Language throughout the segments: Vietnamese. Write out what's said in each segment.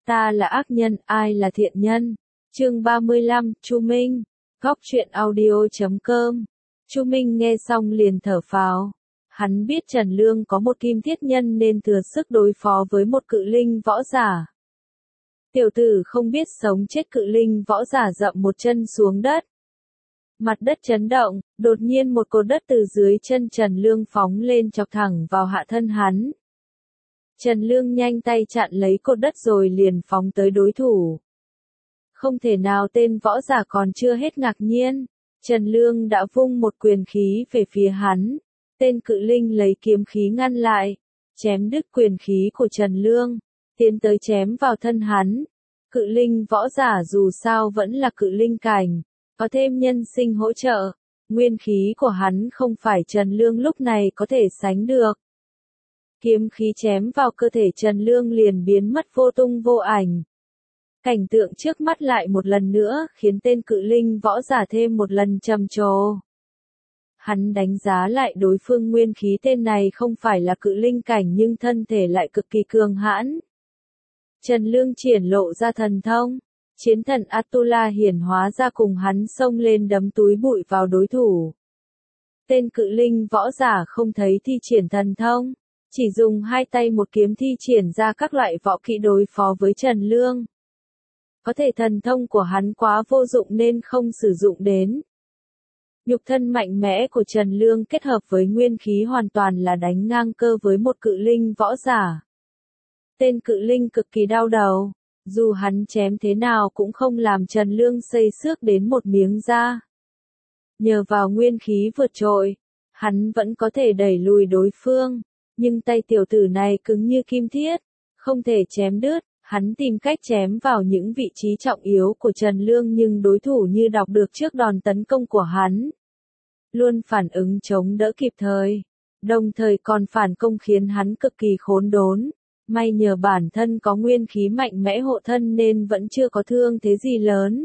ta là ác nhân, ai là thiện nhân? Chương 35, Chu Minh. Góc truyện audio.com. Chu Minh nghe xong liền thở phào. Hắn biết Trần Lương có một kim thiết nhân nên thừa sức đối phó với một cự linh võ giả. Tiểu tử không biết sống chết, cự linh võ giả dậm một chân xuống đất. Mặt đất chấn động, đột nhiên một cột đất từ dưới chân Trần Lương phóng lên chọc thẳng vào hạ thân hắn. Trần Lương nhanh tay chặn lấy cột đất rồi liền phóng tới đối thủ. Không thể nào, tên võ giả còn chưa hết ngạc nhiên. Trần Lương đã vung một quyền khí về phía hắn. Tên cự linh lấy kiếm khí ngăn lại, chém đứt quyền khí của Trần Lương, tiến tới chém vào thân hắn. Cự linh võ giả dù sao vẫn là cự linh cảnh, có thêm nhân sinh hỗ trợ, nguyên khí của hắn không phải Trần Lương lúc này có thể sánh được. Kiếm khí chém vào cơ thể Trần Lương liền biến mất vô tung vô ảnh. Cảnh tượng trước mắt lại một lần nữa khiến tên cự linh võ giả thêm một lần trầm trồ. Hắn đánh giá lại đối phương, nguyên khí tên này không phải là cự linh cảnh nhưng thân thể lại cực kỳ cường hãn. Trần Lương triển lộ ra thần thông, chiến thần Atula hiển hóa ra cùng hắn xông lên đấm túi bụi vào đối thủ. Tên cự linh võ giả không thấy thi triển thần thông, chỉ dùng hai tay một kiếm thi triển ra các loại võ kỹ đối phó với Trần Lương. Có thể thần thông của hắn quá vô dụng nên không sử dụng đến. Nhục thân mạnh mẽ của Trần Lương kết hợp với nguyên khí hoàn toàn là đánh ngang cơ với một cự linh võ giả. Tên cự linh cực kỳ đau đầu, dù hắn chém thế nào cũng không làm Trần Lương xây xước đến một miếng da. Nhờ vào nguyên khí vượt trội, hắn vẫn có thể đẩy lùi đối phương, nhưng tay tiểu tử này cứng như kim thiết, không thể chém đứt. Hắn tìm cách chém vào những vị trí trọng yếu của Trần Lương nhưng đối thủ như đọc được trước đòn tấn công của hắn. Luôn phản ứng chống đỡ kịp thời, đồng thời còn phản công khiến hắn cực kỳ khốn đốn. May nhờ bản thân có nguyên khí mạnh mẽ hộ thân nên vẫn chưa có thương thế gì lớn.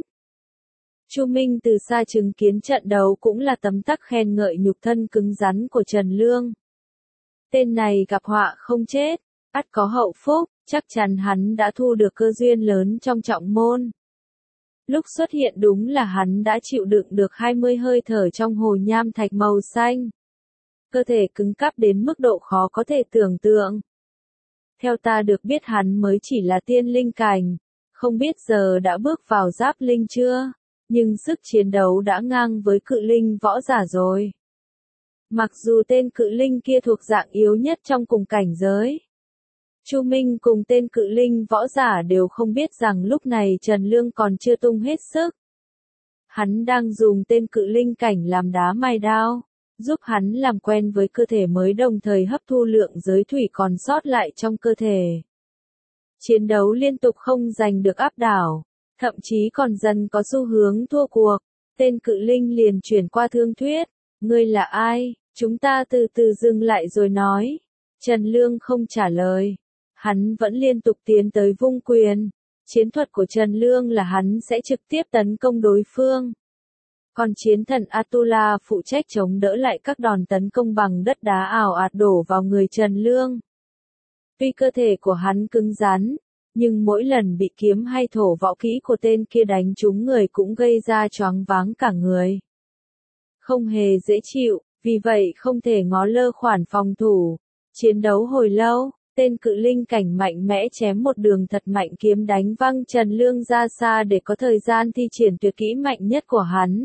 Chu Minh từ xa chứng kiến trận đấu cũng là tấm tắc khen ngợi nhục thân cứng rắn của Trần Lương. Tên này gặp họa không chết, ắt có hậu phúc. Chắc chắn hắn đã thu được cơ duyên lớn trong trọng môn. Lúc xuất hiện đúng là hắn đã chịu đựng được 20 hơi thở trong hồ nham thạch màu xanh. Cơ thể cứng cáp đến mức độ khó có thể tưởng tượng. Theo ta được biết hắn mới chỉ là tiên linh cảnh, không biết giờ đã bước vào giáp linh chưa, nhưng sức chiến đấu đã ngang với cự linh võ giả rồi. Mặc dù tên cự linh kia thuộc dạng yếu nhất trong cùng cảnh giới. Chu Minh cùng tên cự linh võ giả đều không biết rằng lúc này Trần Lương còn chưa tung hết sức. Hắn đang dùng tên cự linh cảnh làm đá mài đao, giúp hắn làm quen với cơ thể mới đồng thời hấp thu lượng giới thủy còn sót lại trong cơ thể. Chiến đấu liên tục không giành được áp đảo, thậm chí còn dần có xu hướng thua cuộc. Tên cự linh liền chuyển qua thương thuyết, ngươi là ai, chúng ta từ từ dừng lại rồi nói. Trần Lương không trả lời. Hắn vẫn liên tục tiến tới vung quyền. Chiến thuật của Trần Lương là hắn sẽ trực tiếp tấn công đối phương. Còn chiến thần Atula phụ trách chống đỡ lại các đòn tấn công bằng đất đá ào ạt đổ vào người Trần Lương. Tuy cơ thể của hắn cứng rắn, nhưng mỗi lần bị kiếm hay thổ võ kỹ của tên kia đánh trúng người cũng gây ra choáng váng cả người. Không hề dễ chịu, vì vậy không thể ngó lơ khoản phòng thủ. Chiến đấu hồi lâu. Tên cự linh cảnh mạnh mẽ chém một đường thật mạnh, kiếm đánh văng Trần Lương ra xa để có thời gian thi triển tuyệt kỹ mạnh nhất của hắn.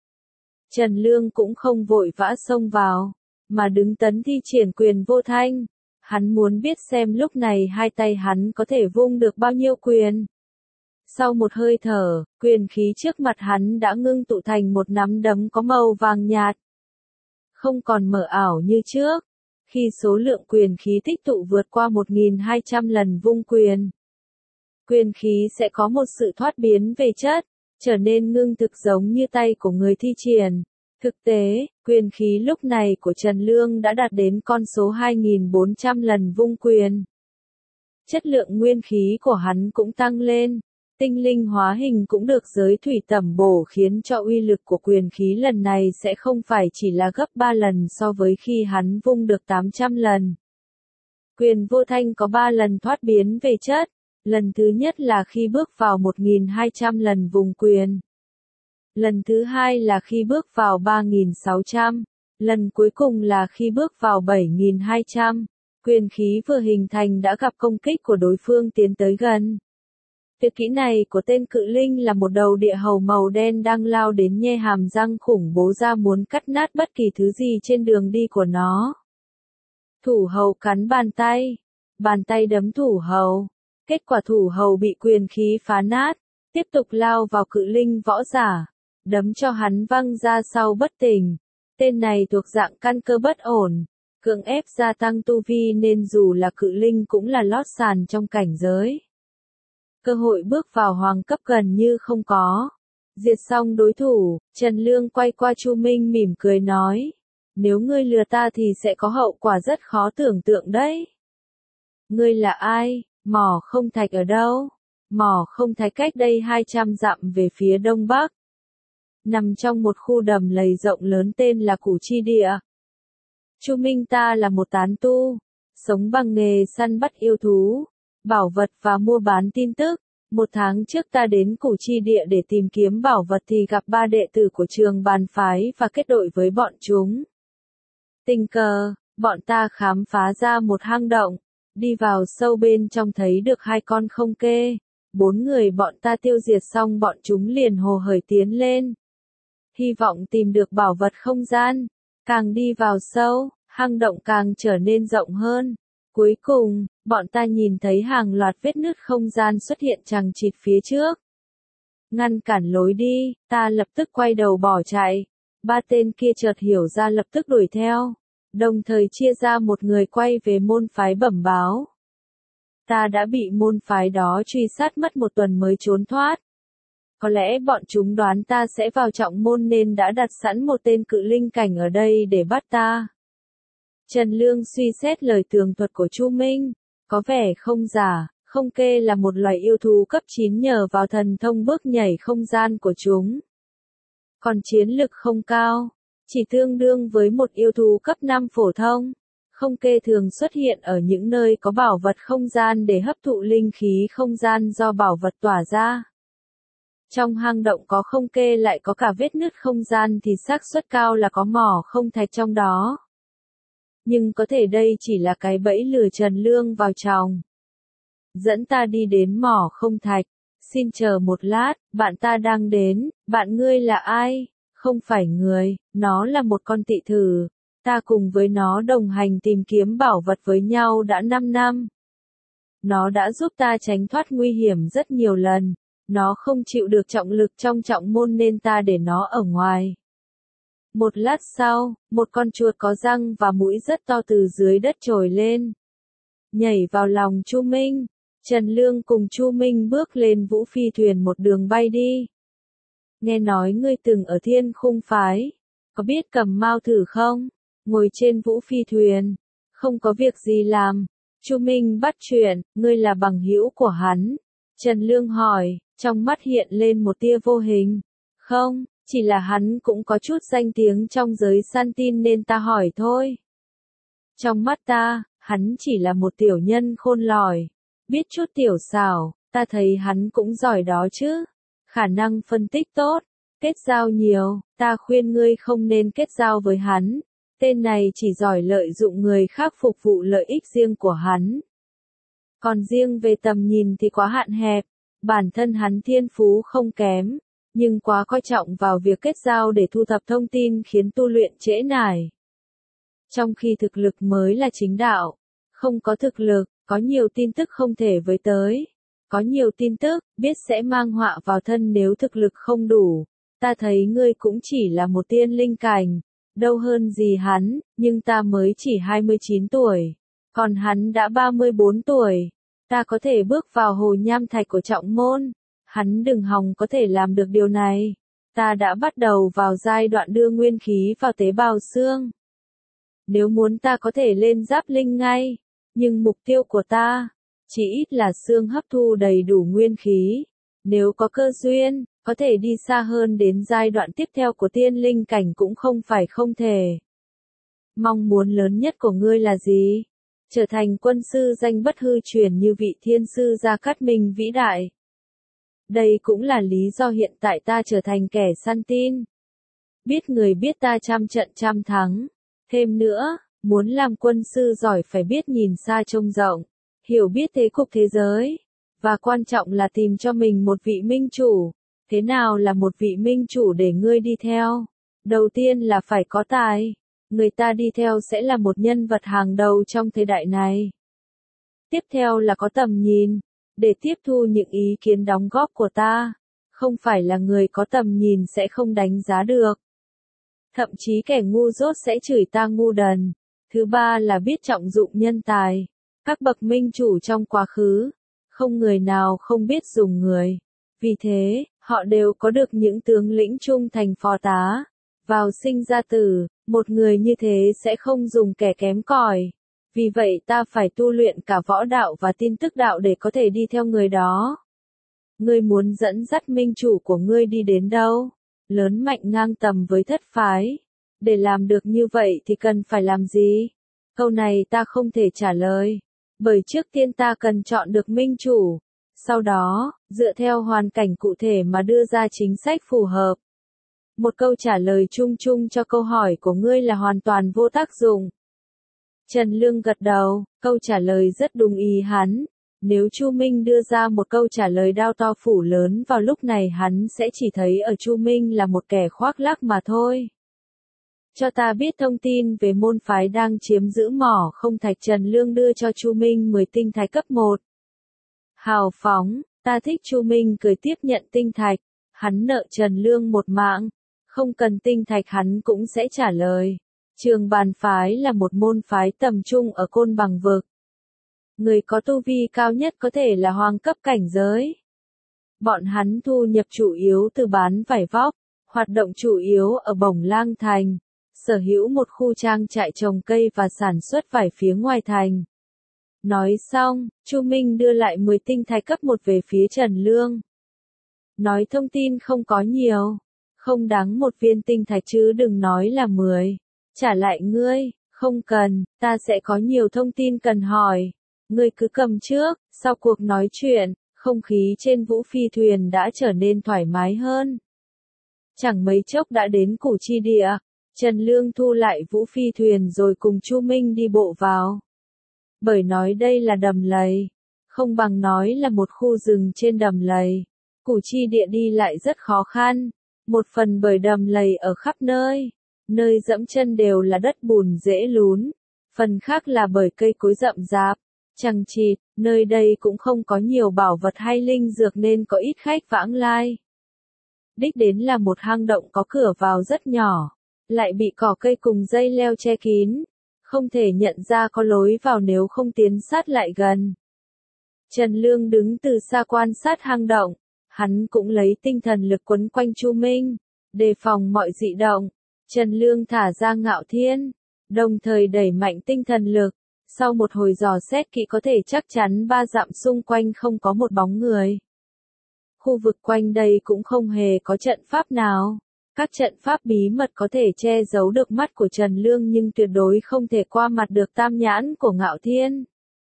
Trần Lương cũng không vội vã xông vào, mà đứng tấn thi triển quyền vô thanh. Hắn muốn biết xem lúc này hai tay hắn có thể vung được bao nhiêu quyền. Sau một hơi thở, quyền khí trước mặt hắn đã ngưng tụ thành một nắm đấm có màu vàng nhạt. Không còn mờ ảo như trước. Khi số lượng quyền khí tích tụ vượt qua 1.200 lần vung quyền, quyền khí sẽ có một sự thoát biến về chất, trở nên ngưng thực giống như tay của người thi triển. Thực tế, quyền khí lúc này của Trần Lương đã đạt đến con số 2.400 lần vung quyền. Chất lượng nguyên khí của hắn cũng tăng lên. Tinh linh hóa hình cũng được giới thủy tẩm bổ khiến cho uy lực của quyền khí lần này sẽ không phải chỉ là gấp 3 lần so với khi hắn vung được 800 lần. Quyền vô thanh có 3 lần thoát biến về chất, Lần thứ nhất là khi bước vào 1.200 lần vùng quyền. Lần thứ hai là khi bước vào 3.600. Lần cuối cùng là khi bước vào 7.200. Quyền khí vừa hình thành đã gặp công kích của đối phương tiến tới gần. Tuyệt kỹ này của tên cự linh là một đầu địa hầu màu đen đang lao đến nhe hàm răng khủng bố ra muốn cắt nát bất kỳ thứ gì trên đường đi của nó. Thủ hầu cắn bàn tay đấm thủ hầu. Kết quả thủ hầu bị quyền khí phá nát, tiếp tục lao vào cự linh võ giả, đấm cho hắn văng ra sau bất tỉnh. Tên này thuộc dạng căn cơ bất ổn, cưỡng ép gia tăng tu vi nên dù là cự linh cũng là lót sàn trong cảnh giới. Cơ hội bước vào hoàng cấp gần như không có. Diệt xong đối thủ, Trần Lương quay qua Chu Minh mỉm cười nói, nếu ngươi lừa ta thì sẽ có hậu quả rất khó tưởng tượng đấy. Ngươi là ai? Mỏ không thạch ở đâu? Mỏ không thạch cách đây 200 dặm về phía đông bắc. Nằm trong một khu đầm lầy rộng lớn tên là Củ Chi Địa. Chu Minh ta là một tán tu, sống bằng nghề săn bắt yêu thú, bảo vật và mua bán tin tức. 1 tháng trước ta đến Củ Chi Địa để tìm kiếm bảo vật thì gặp 3 đệ tử của trường bàn phái và kết đội với bọn chúng. Tình cờ, bọn ta khám phá ra một hang động, đi vào sâu bên trong thấy được 2 con không kê. 4 người bọn ta tiêu diệt xong bọn chúng liền hồ hởi tiến lên. Hy vọng tìm được bảo vật không gian. Càng đi vào sâu, hang động càng trở nên rộng hơn. Cuối cùng, bọn ta nhìn thấy hàng loạt vết nứt không gian xuất hiện chằng chịt phía trước. Ngăn cản lối đi, ta lập tức quay đầu bỏ chạy. 3 tên kia chợt hiểu ra lập tức đuổi theo. Đồng thời chia ra một người quay về môn phái bẩm báo. Ta đã bị môn phái đó truy sát mất 1 tuần mới trốn thoát. Có lẽ bọn chúng đoán ta sẽ vào trọng môn nên đã đặt sẵn một tên cự linh cảnh ở đây để bắt ta. Trần Lương suy xét lời tường thuật của Chu Minh, có vẻ không giả, không kê là một loài yêu thú cấp 9 nhờ vào thần thông bước nhảy không gian của chúng. Còn chiến lực không cao, chỉ tương đương với một yêu thú cấp 5 phổ thông. Không kê thường xuất hiện ở những nơi có bảo vật không gian để hấp thụ linh khí không gian do bảo vật tỏa ra. Trong hang động có không kê lại có cả vết nứt không gian thì xác suất cao là có mỏ không thạch trong đó. Nhưng có thể đây chỉ là cái bẫy lừa Trần Lương vào chồng. Dẫn ta đi đến mỏ không thạch. Xin chờ một lát, bạn ta đang đến. Bạn ngươi là ai? Không phải người, nó là một con tị thử. Ta cùng với nó đồng hành tìm kiếm bảo vật với nhau đã 5 năm. Nó đã giúp ta tránh thoát nguy hiểm rất nhiều lần. Nó không chịu được trọng lực trong trọng môn nên ta để nó ở ngoài. Một lát sau, một con chuột có răng và mũi rất to từ dưới đất trồi lên. Nhảy vào lòng Chu Minh. Trần Lương cùng Chu Minh bước lên vũ phi thuyền một đường bay đi. Nghe nói ngươi từng ở Thiên Khung phái. Có biết cầm mao thử không? Ngồi trên vũ phi thuyền. Không có việc gì làm. Chu Minh bắt chuyện, ngươi là bằng hữu của hắn. Trần Lương hỏi, trong mắt hiện lên một tia vô hình. Không, chỉ là hắn cũng có chút danh tiếng trong giới săn tin nên ta hỏi thôi. Trong mắt ta, hắn chỉ là một tiểu nhân khôn lỏi. Biết chút tiểu xảo, ta thấy hắn cũng giỏi đó chứ. Khả năng phân tích tốt, kết giao nhiều, ta khuyên ngươi không nên kết giao với hắn. Tên này chỉ giỏi lợi dụng người khác phục vụ lợi ích riêng của hắn. Còn riêng về tầm nhìn thì quá hạn hẹp, bản thân hắn thiên phú không kém, nhưng quá coi trọng vào việc kết giao để thu thập thông tin khiến tu luyện trễ nải. Trong khi thực lực mới là chính đạo, không có thực lực, có nhiều tin tức không thể với tới. Có nhiều tin tức, biết sẽ mang họa vào thân nếu thực lực không đủ. Ta thấy ngươi cũng chỉ là một tiên linh cảnh, đâu hơn gì hắn, nhưng ta mới chỉ 29 tuổi. Còn hắn đã 34 tuổi. Ta có thể bước vào hồ nham thạch của trọng môn. Hắn đừng hòng có thể làm được điều này. Ta đã bắt đầu vào giai đoạn đưa nguyên khí vào tế bào xương. Nếu muốn ta có thể lên giáp linh ngay. Nhưng mục tiêu của ta, chỉ ít là xương hấp thu đầy đủ nguyên khí. Nếu có cơ duyên, có thể đi xa hơn đến giai đoạn tiếp theo của tiên linh cảnh cũng không phải không thể. Mong muốn lớn nhất của ngươi là gì? trở thành quân sư danh bất hư truyền như vị thiên sư Gia Cát Minh vĩ đại. Đây cũng là lý do hiện tại ta trở thành kẻ săn tin. Biết người biết ta trăm trận trăm thắng. Thêm nữa, muốn làm quân sư giỏi phải biết nhìn xa trông rộng, hiểu biết thế cục thế giới. Và quan trọng là tìm cho mình một vị minh chủ. Thế nào là một vị minh chủ để ngươi đi theo? Đầu tiên là phải có tài. Người ta đi theo sẽ là một nhân vật hàng đầu trong thời đại này. Tiếp theo là có tầm nhìn, để tiếp thu những ý kiến đóng góp của ta. Không phải là người có tầm nhìn sẽ không đánh giá được. Thậm chí kẻ ngu dốt sẽ chửi ta ngu đần. Thứ ba là biết trọng dụng nhân tài. Các bậc minh chủ trong quá khứ, không người nào không biết dùng người. Vì thế, họ đều có được những tướng lĩnh trung thành phó tá. Vào sinh ra tử, một người như thế sẽ không dùng kẻ kém cỏi. Vì vậy ta phải tu luyện cả võ đạo và tin tức đạo để có thể đi theo người đó. Ngươi muốn dẫn dắt minh chủ của ngươi đi đến đâu? Lớn mạnh ngang tầm với thất phái. Để làm được như vậy thì cần phải làm gì? Câu này ta không thể trả lời. Bởi trước tiên ta cần chọn được minh chủ. Sau đó, dựa theo hoàn cảnh cụ thể mà đưa ra chính sách phù hợp. Một câu trả lời chung chung cho câu hỏi của ngươi là hoàn toàn vô tác dụng. Trần Lương gật đầu, câu trả lời rất đúng ý hắn. Nếu Chu Minh đưa ra một câu trả lời đao to phủ lớn vào lúc này hắn sẽ chỉ thấy ở Chu Minh là một kẻ khoác lác mà thôi. Cho ta biết thông tin về môn phái đang chiếm giữ mỏ không thạch. Trần Lương đưa cho Chu Minh 10 tinh thạch cấp 1. Hào phóng, ta thích. Chu Minh cười tiếp nhận tinh thạch. Hắn nợ Trần Lương một mạng. Không cần tinh thạch hắn cũng sẽ trả lời. Trường Bàn phái là một môn phái tầm trung ở Côn Bằng vực. Người có tu vi cao nhất có thể là hoàng cấp cảnh giới. Bọn hắn thu nhập chủ yếu từ bán vải vóc, hoạt động chủ yếu ở Bổng Lang thành, sở hữu một khu trang trại trồng cây và sản xuất vải phía ngoài thành. Nói xong, Chu Minh đưa lại 10 tinh thạch cấp 1 về phía Trần Lương. Nói thông tin không có nhiều, không đáng một viên tinh thạch chứ đừng nói là 10. Trả lại ngươi, không cần, ta sẽ có nhiều thông tin cần hỏi. Ngươi cứ cầm trước. Sau cuộc nói chuyện, không khí trên Vũ Phi thuyền đã trở nên thoải mái hơn. Chẳng mấy chốc đã đến Củ Chi địa. Trần Lương thu lại Vũ Phi thuyền rồi cùng Chu Minh đi bộ vào. Bởi nói đây là đầm lầy, không bằng nói là một khu rừng trên đầm lầy. Củ Chi địa đi lại rất khó khăn. Một phần bởi đầm lầy ở khắp nơi. Nơi dẫm chân đều là đất bùn dễ lún. Phần khác là bởi cây cối rậm rạp, chằng chịt. Nơi đây cũng không có nhiều bảo vật hay linh dược nên có ít khách vãng lai. Đích đến là một hang động có cửa vào rất nhỏ, lại bị cỏ cây cùng dây leo che kín. Không thể nhận ra có lối vào nếu không tiến sát lại gần. Trần Lương đứng từ xa quan sát hang động. Hắn cũng lấy tinh thần lực quấn quanh Chu Minh, đề phòng mọi dị động. Trần Lương thả ra Ngạo Thiên, đồng thời đẩy mạnh tinh thần lực. Sau một hồi dò xét kỹ có thể chắc chắn 3 dặm xung quanh không có một bóng người. Khu vực quanh đây cũng không hề có trận pháp nào. Các trận pháp bí mật có thể che giấu được mắt của Trần Lương nhưng tuyệt đối không thể qua mặt được tam nhãn của Ngạo Thiên.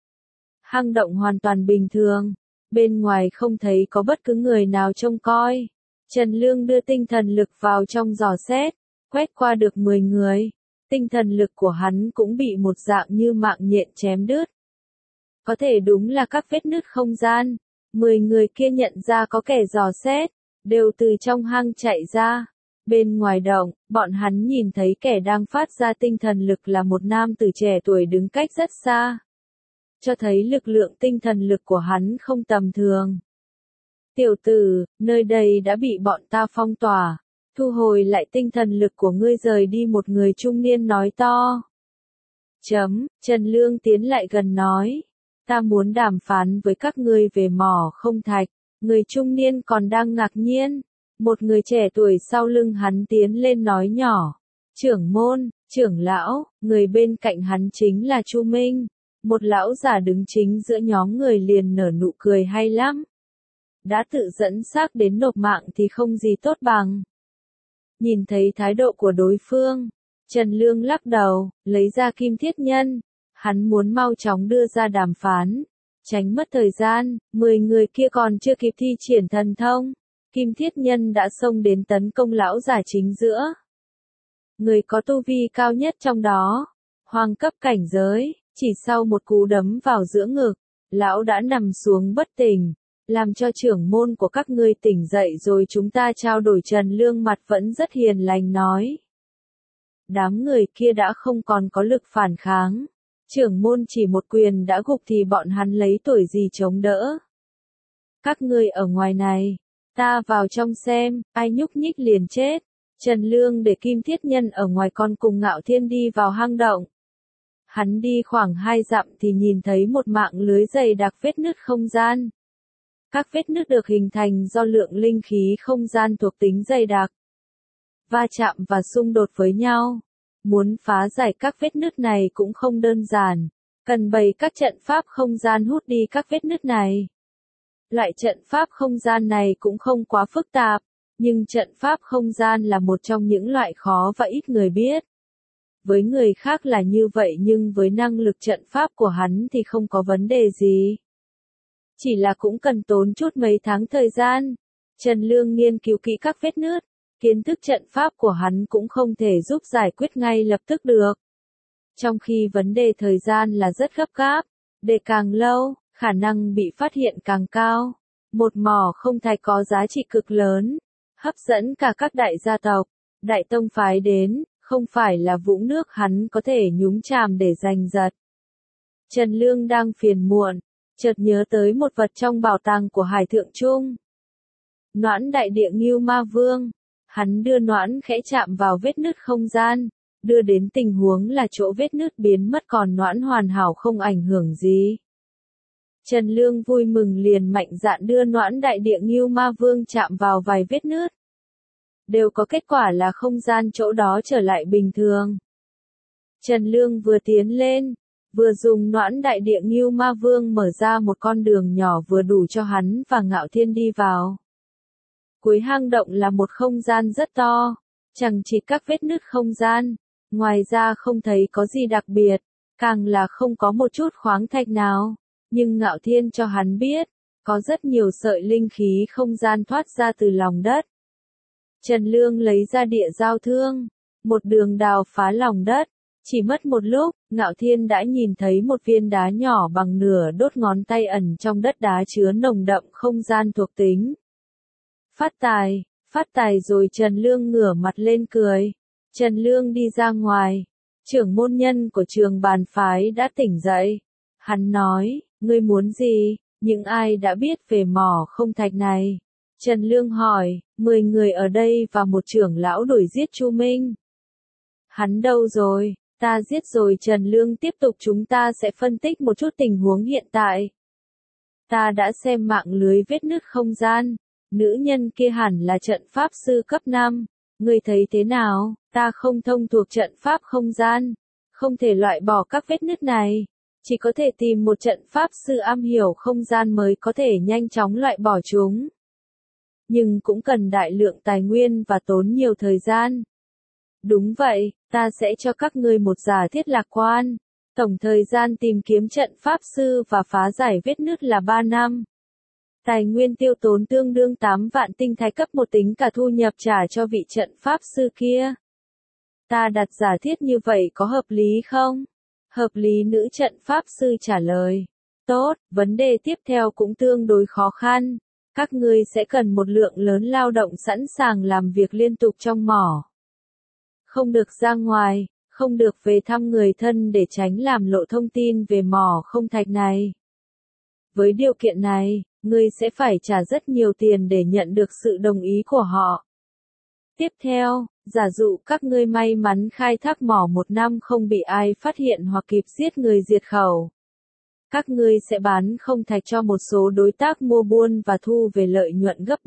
Hang động hoàn toàn bình thường. Bên ngoài không thấy có bất cứ người nào trông coi. Trần Lương đưa tinh thần lực vào trong dò xét, quét qua được 10 người. Tinh thần lực của hắn cũng bị một dạng như mạng nhện chém đứt. Có thể đúng là các vết nứt không gian. 10 người kia nhận ra có kẻ dò xét, đều từ trong hang chạy ra. Bên ngoài động, bọn hắn nhìn thấy kẻ đang phát ra tinh thần lực là một nam tử trẻ tuổi đứng cách rất xa. Cho thấy lực lượng tinh thần lực của hắn không tầm thường. Tiểu tử, nơi đây đã bị bọn ta phong tỏa. Thu hồi lại tinh thần lực của ngươi. Rời đi. Một người trung niên nói to. Trần Lương tiến lại gần nói. Ta muốn đàm phán với các ngươi về mỏ không thạch. Người trung niên còn đang ngạc nhiên. Một người trẻ tuổi sau lưng hắn tiến lên nói nhỏ. Trưởng môn, trưởng lão, người bên cạnh hắn chính là Chu Minh. Một lão già đứng chính giữa nhóm người liền nở nụ cười hay lắm. Đã tự dẫn xác đến nộp mạng thì không gì tốt bằng. Nhìn thấy thái độ của đối phương, Trần Lương lắc đầu, lấy ra kim thiết nhân. Hắn muốn mau chóng đưa ra đàm phán, tránh mất thời gian, 10 người kia còn chưa kịp thi triển thần thông. Kim Thiết Nhân đã xông đến tấn công lão giả chính giữa. Người có tu vi cao nhất trong đó, hoàng cấp cảnh giới, chỉ sau một cú đấm vào giữa ngực, lão đã nằm xuống bất tỉnh, làm cho trưởng môn của các ngươi tỉnh dậy rồi chúng ta trao đổi. Trần Lương mặt vẫn rất hiền lành nói. Đám người kia đã không còn có lực phản kháng, trưởng môn chỉ một quyền đã gục thì bọn hắn lấy tuổi gì chống đỡ. Các ngươi ở ngoài này, ta vào trong xem, ai nhúc nhích liền chết. Trần Lương để Kim Thiết Nhân ở ngoài con cùng Ngạo Thiên đi vào hang động. Hắn đi khoảng 2 dặm thì nhìn thấy một mạng lưới dày đặc vết nứt không gian. Các vết nứt được hình thành do lượng linh khí không gian thuộc tính dày đặc va chạm và xung đột với nhau. Muốn phá giải các vết nứt này cũng không đơn giản, cần bày các trận pháp không gian hút đi các vết nứt này. Loại trận pháp không gian này cũng không quá phức tạp, nhưng trận pháp không gian là một trong những loại khó và ít người biết. Với người khác là như vậy nhưng với năng lực trận pháp của hắn thì không có vấn đề gì. Chỉ là cũng cần tốn chút mấy tháng thời gian. Trần Lương nghiên cứu kỹ các vết nứt, kiến thức trận pháp của hắn cũng không thể giúp giải quyết ngay lập tức được. Trong khi vấn đề thời gian là rất gấp gáp, để càng lâu, khả năng bị phát hiện càng cao. Một mỏ không thạch có giá trị cực lớn, hấp dẫn cả các đại gia tộc, đại tông phái đến, không phải là vũng nước hắn có thể nhúng chàm để giành giật. Trần Lương đang phiền muộn, chợt nhớ tới một vật trong bảo tàng của Hải Thượng Trung. Noãn đại địa Ngưu Ma Vương. Hắn đưa noãn khẽ chạm vào vết nứt không gian, đưa đến tình huống là chỗ vết nứt biến mất còn noãn hoàn hảo không ảnh hưởng gì. Trần Lương vui mừng liền mạnh dạn đưa noãn đại địa Ngưu Ma Vương chạm vào vài vết nứt. Đều có kết quả là không gian chỗ đó trở lại bình thường. Trần Lương vừa tiến lên, vừa dùng noãn đại địa Ngưu Ma Vương mở ra một con đường nhỏ vừa đủ cho hắn và Ngạo Thiên đi vào. Cuối hang động là một không gian rất to, chẳng chỉ các vết nứt không gian, ngoài ra không thấy có gì đặc biệt, càng là không có một chút khoáng thạch nào, nhưng Ngạo Thiên cho hắn biết, có rất nhiều sợi linh khí không gian thoát ra từ lòng đất. Trần Lương lấy ra địa giao thương, một đường đào phá lòng đất, chỉ mất một lúc, Ngạo Thiên đã nhìn thấy một viên đá nhỏ bằng nửa đốt ngón tay ẩn trong đất đá chứa nồng đậm không gian thuộc tính. Phát tài rồi. Trần Lương ngửa mặt lên cười. Trần Lương đi ra ngoài, trưởng môn nhân của Trường Bàn phái đã tỉnh dậy. Hắn nói, ngươi muốn gì, những ai đã biết về mỏ không thạch này? Trần Lương hỏi, 10 người ở đây và một trưởng lão đuổi giết Chu Minh. Hắn đâu rồi? Ta giết rồi. Trần Lương tiếp tục, chúng ta sẽ phân tích một chút tình huống hiện tại. Ta đã xem mạng lưới vết nứt không gian. Nữ nhân kia hẳn là trận pháp sư cấp 5, ngươi thấy thế nào? Ta không thông thuộc trận pháp không gian, không thể loại bỏ các vết nứt này, chỉ có thể tìm một trận pháp sư am hiểu không gian mới có thể nhanh chóng loại bỏ chúng. Nhưng cũng cần đại lượng tài nguyên và tốn nhiều thời gian. Đúng vậy, ta sẽ cho các ngươi một giả thiết lạc quan. Tổng thời gian tìm kiếm trận pháp sư và phá giải vết nứt là 3 năm. Tài nguyên tiêu tốn tương đương 8 vạn tinh thạch cấp 1 tính cả thu nhập trả cho vị trận pháp sư kia. Ta đặt giả thiết như vậy có hợp lý không? Hợp lý. Nữ trận pháp sư trả lời. Tốt, vấn đề tiếp theo cũng tương đối khó khăn. Các ngươi sẽ cần một lượng lớn lao động sẵn sàng làm việc liên tục trong mỏ. Không được ra ngoài, không được về thăm người thân để tránh làm lộ thông tin về mỏ không thạch này. Với điều kiện này, ngươi sẽ phải trả rất nhiều tiền để nhận được sự đồng ý của họ. Tiếp theo, giả dụ các ngươi may mắn khai thác mỏ 1 năm không bị ai phát hiện hoặc kịp giết người diệt khẩu. Các ngươi sẽ bán không thạch cho một số đối tác mua buôn và thu về lợi nhuận gấp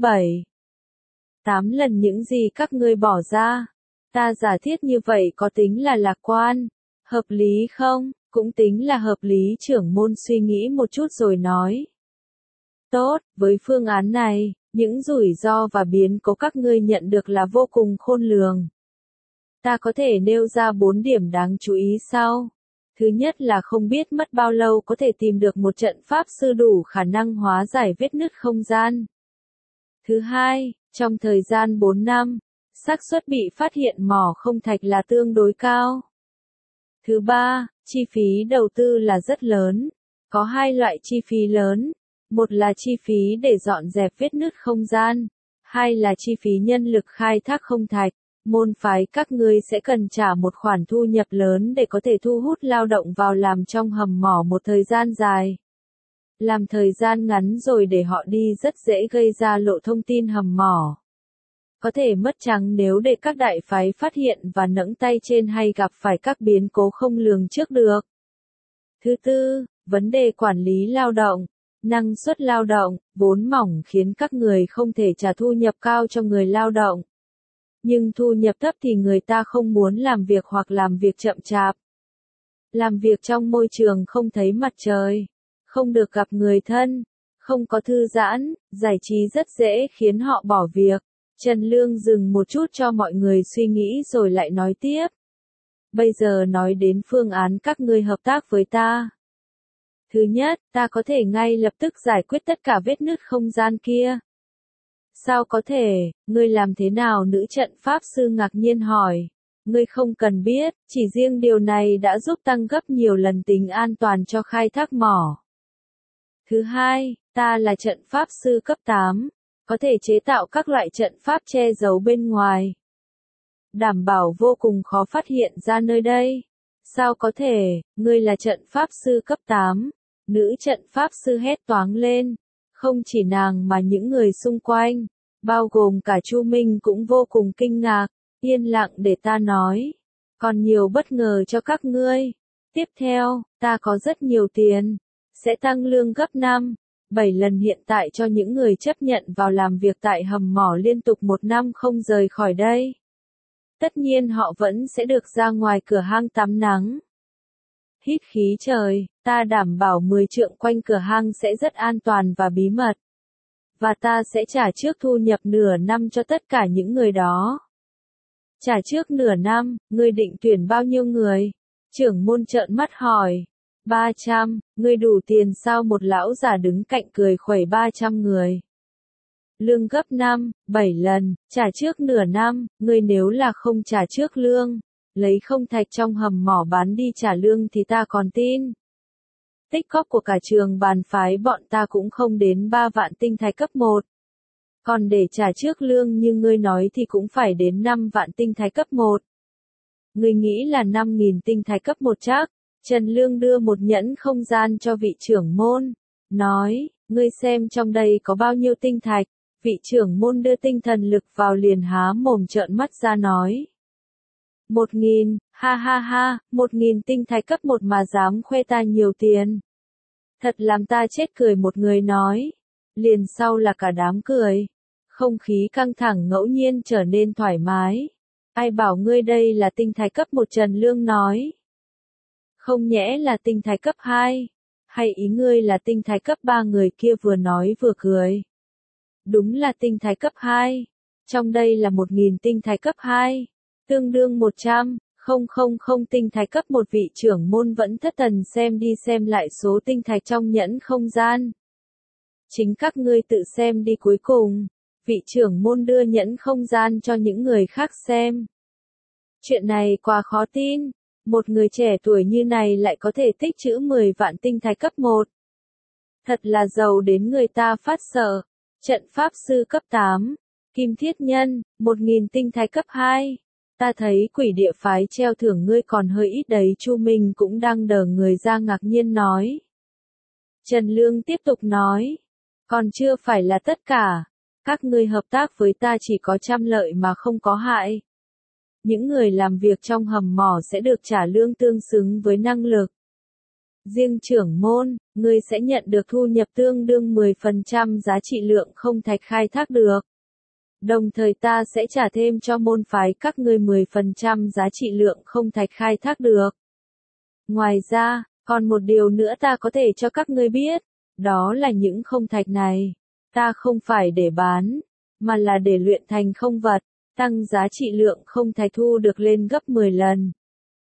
7-8 lần những gì các ngươi bỏ ra. Ta giả thiết như vậy có tính là lạc quan, hợp lý không? Cũng tính là hợp lý. Trưởng môn suy nghĩ một chút rồi nói. Tốt, với phương án này, những rủi ro và biến cố các ngươi nhận được là vô cùng khôn lường. Ta có thể nêu ra 4 điểm đáng chú ý sau. Thứ nhất là không biết mất bao lâu có thể tìm được một trận pháp sư đủ khả năng hóa giải vết nứt không gian. Thứ hai, trong thời gian 4 năm, xác suất bị phát hiện mỏ không thạch là tương đối cao. Thứ ba, chi phí đầu tư là rất lớn. Có hai loại chi phí lớn. Một là chi phí để dọn dẹp vết nứt không gian. Hai là chi phí nhân lực khai thác không thạch. Môn phái các ngươi sẽ cần trả một khoản thu nhập lớn để có thể thu hút lao động vào làm trong hầm mỏ một thời gian dài. Làm thời gian ngắn rồi để họ đi rất dễ gây ra lộ thông tin hầm mỏ. Có thể mất trắng nếu để các đại phái phát hiện và nẫng tay trên hay gặp phải các biến cố không lường trước được. Thứ tư, vấn đề quản lý lao động, năng suất lao động, vốn mỏng khiến các người không thể trả thu nhập cao cho người lao động. Nhưng thu nhập thấp thì người ta không muốn làm việc hoặc làm việc chậm chạp. Làm việc trong môi trường không thấy mặt trời, không được gặp người thân, không có thư giãn, giải trí rất dễ khiến họ bỏ việc. Trần Lương dừng một chút cho mọi người suy nghĩ rồi lại nói tiếp. Bây giờ nói đến phương án các ngươi hợp tác với ta. Thứ nhất, ta có thể ngay lập tức giải quyết tất cả vết nứt không gian kia. Sao có thể, ngươi làm thế nào? Nữ trận pháp sư ngạc nhiên hỏi. Ngươi không cần biết, chỉ riêng điều này đã giúp tăng gấp nhiều lần tính an toàn cho khai thác mỏ. Thứ hai, ta là trận pháp sư cấp 8, có thể chế tạo các loại trận pháp che giấu bên ngoài. Đảm bảo vô cùng khó phát hiện ra nơi đây. Sao có thể, ngươi là trận pháp sư cấp 8? Nữ trận pháp sư hét toáng lên. Không chỉ nàng mà những người xung quanh, bao gồm cả Chu Minh cũng vô cùng kinh ngạc. Yên lặng để ta nói. Còn nhiều bất ngờ cho các ngươi. Tiếp theo, ta có rất nhiều tiền. Sẽ tăng lương gấp 5, 7 lần hiện tại cho những người chấp nhận vào làm việc tại hầm mỏ liên tục 1 năm không rời khỏi đây. Tất nhiên họ vẫn sẽ được ra ngoài cửa hang tắm nắng. Hít khí trời, ta đảm bảo 10 trượng quanh cửa hang sẽ rất an toàn và bí mật. Và ta sẽ trả trước thu nhập nửa năm cho tất cả những người đó. Trả trước nửa năm, ngươi định tuyển bao nhiêu người? Trưởng môn trợn mắt hỏi. 300, ngươi đủ tiền sao? Một lão già đứng cạnh cười khuẩy. 300 người. Lương gấp 5, 7 lần, trả trước nửa năm, ngươi nếu là không trả trước lương, lấy không thạch trong hầm mỏ bán đi trả lương thì ta còn tin. Tích góp của cả trường bàn phái bọn ta cũng không đến 3 vạn tinh thạch cấp 1. Còn để trả trước lương như ngươi nói thì cũng phải đến 5 vạn tinh thạch cấp 1. Ngươi nghĩ là 5.000 tinh thạch cấp 1 chắc? Trần Lương đưa một nhẫn không gian cho vị trưởng môn, nói, ngươi xem trong đây có bao nhiêu tinh thạch. Vị trưởng môn đưa tinh thần lực vào liền há mồm trợn mắt ra nói. 1.000, ha ha ha, 1.000 tinh thạch cấp 1 mà dám khoe ta nhiều tiền. Thật làm ta chết cười, một người nói. Liền sau là cả đám cười. Không khí căng thẳng ngẫu nhiên trở nên thoải mái. Ai bảo ngươi đây là tinh thạch cấp 1? Trần Lương nói. Không nhẽ là tinh thạch cấp 2? Hay ý ngươi là tinh thạch cấp 3? Người kia vừa nói vừa cười. Đúng là tinh thạch cấp 2. Trong đây là 1.000 tinh thạch cấp 2. Tương đương 100, tinh thạch cấp 1. Vị trưởng môn vẫn thất thần xem đi xem lại số tinh thạch trong nhẫn không gian. Chính các ngươi tự xem đi. Cuối cùng, vị trưởng môn đưa nhẫn không gian cho những người khác xem. Chuyện này quá khó tin. Một người trẻ tuổi như này lại có thể tích trữ 10 vạn tinh thạch cấp 1. Thật là giàu đến người ta phát sợ. Trận pháp sư cấp 8, Kim Thiết Nhân, 1.000 tinh thạch cấp 2. Ta thấy quỷ địa phái treo thưởng ngươi còn hơi ít đấy. Chu Minh cũng đang đờ người ra ngạc nhiên nói. Trần Lương tiếp tục nói. Còn chưa phải là tất cả. Các ngươi hợp tác với ta chỉ có trăm lợi mà không có hại. Những người làm việc trong hầm mỏ sẽ được trả lương tương xứng với năng lực. Riêng trưởng môn, ngươi sẽ nhận được thu nhập tương đương 10% giá trị lượng không thạch khai thác được. Đồng thời ta sẽ trả thêm cho môn phái các ngươi 10% giá trị lượng không thạch khai thác được. Ngoài ra, còn một điều nữa ta có thể cho các ngươi biết, đó là những không thạch này, ta không phải để bán, mà là để luyện thành không vật, tăng giá trị lượng không thạch thu được lên gấp 10 lần.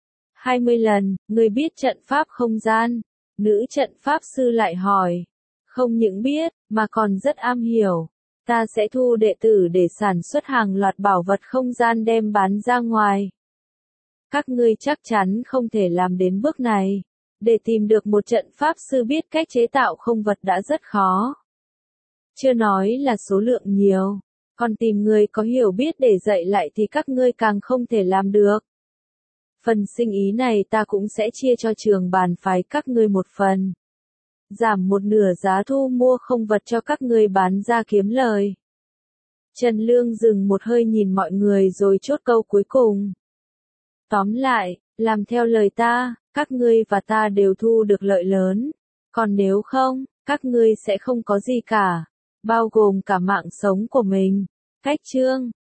20 lần, người biết trận pháp không gian. Nữ trận pháp sư lại hỏi. Không những biết, mà còn rất am hiểu. Ta sẽ thu đệ tử để sản xuất hàng loạt bảo vật không gian đem bán ra ngoài. Các ngươi chắc chắn không thể làm đến bước này. Để tìm được một trận pháp sư biết cách chế tạo không vật đã rất khó. Chưa nói là số lượng nhiều. Còn tìm người có hiểu biết để dạy lại thì các ngươi càng không thể làm được. Phần sinh ý này ta cũng sẽ chia cho trường bàn phái các ngươi một phần. Giảm một nửa giá thu mua không vật cho các ngươi bán ra kiếm lời. Trần Lương dừng một hơi nhìn mọi người rồi chốt câu cuối cùng. Tóm lại, làm theo lời ta, các ngươi và ta đều thu được lợi lớn. Còn nếu không, các ngươi sẽ không có gì cả, bao gồm cả mạng sống của mình. Cách chương